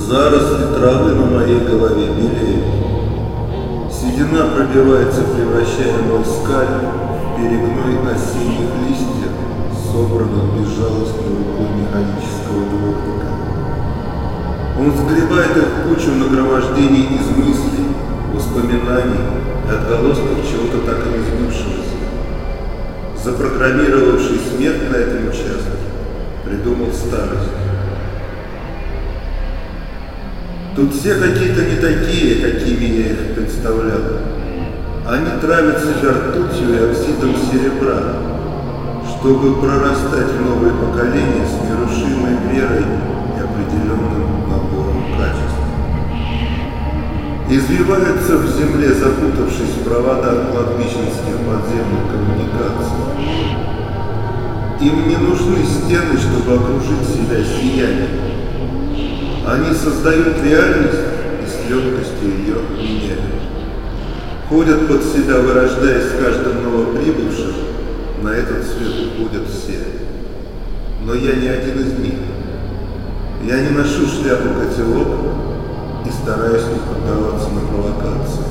Заросли травы на моей голове белеют. Седина пробивается, превращая мой скальп в перегной осенних листьев, собранных безжалостной рукой механического дворника. Он сгребает их в кучу нагромождений из мыслей, воспоминаний и отголосков чего-то так и не сбывшегося. Запрограммировавший смерть на этом участке, придумал старость. Тут все какие-то не такие, какими я их представлял. Они травят себя ртутью и оксидом серебра, чтобы прорастать в новые поколения с нерушимой верой и определенным набором качеств. Извиваются в земле, запутавшись в проводах кладбищенских подземных коммуникаций. Им не нужны стены, чтобы окружить себя сиянием. Они создают реальность и с легкостью ее меняют. Ходят под себя, вырождаясь с каждым новоприбывшим, на этот свет уходят все. Но я не один из них. Я не ношу шляпу-котелок и стараюсь не поддаваться на провокации.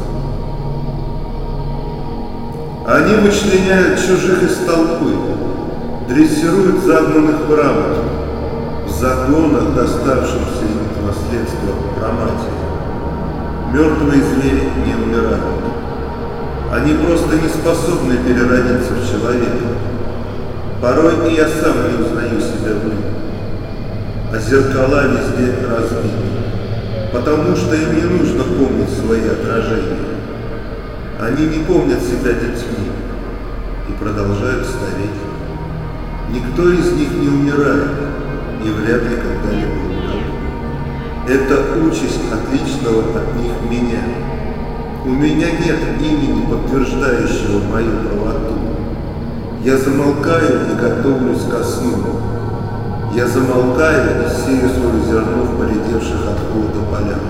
Они вычленяют чужих из толпы, дрессируют загнанных в рамки, в загонах, доставшихся им в наследство праматери. Мертвые звери не умирают. Они просто не способны переродиться в человека. Порой и я сам не узнаю себя в них. А зеркала везде разбиты, потому что им не нужно помнить свои отражения. Они не помнят себя детьми и продолжают стареть. Никто из них не умирает и вряд ли когда-либо умрет. Это участь отличного от них меня. У меня нет имени, подтверждающего мою правоту. Я замолкаю и готовлюсь ко сну. Я замолкаю и сею свое зерно в поредевших от холода полях.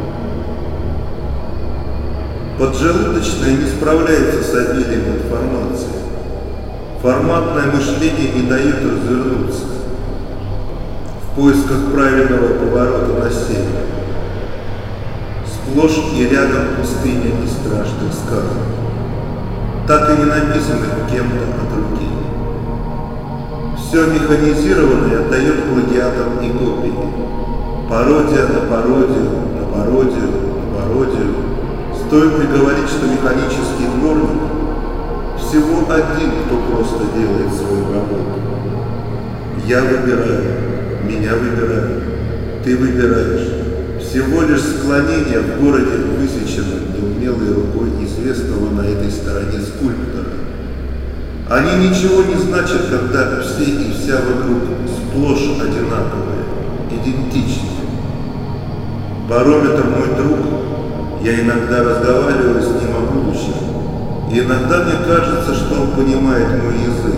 Поджелудочная не справляется с обилием информации. Форматное мышление не дает развернуться в поисках правильного поворота на север. Сплошь и рядом пустыня и страшных сказок, так и не написанных кем-то от руки. Все механизированное отдает плагиатам и копии. Пародия на пародию, на пародию, на пародию. Стоит ли говорить, что механический дворник всего один, кто просто делает свою работу? Я выбираю, меня выбирают, ты выбираешь. Всего лишь склонение в городе, высеченном неумелой рукой известного на этой стороне скульптора. Они ничего не значат, когда все и вся вокруг сплошь одинаковые, идентичны. Барометр мой друг, я иногда разговариваю с ним о будущем, и иногда мне кажется, что он понимает мой язык.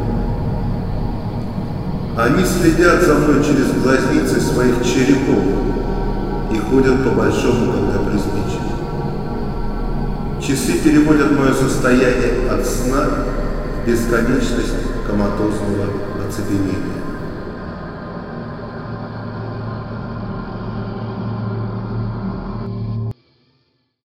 Они следят за мной через глазницы своих черепов и ходят по-большому, когда приспичит. Часы переводят мое состояние от сна в бесконечность коматозного оцепенения.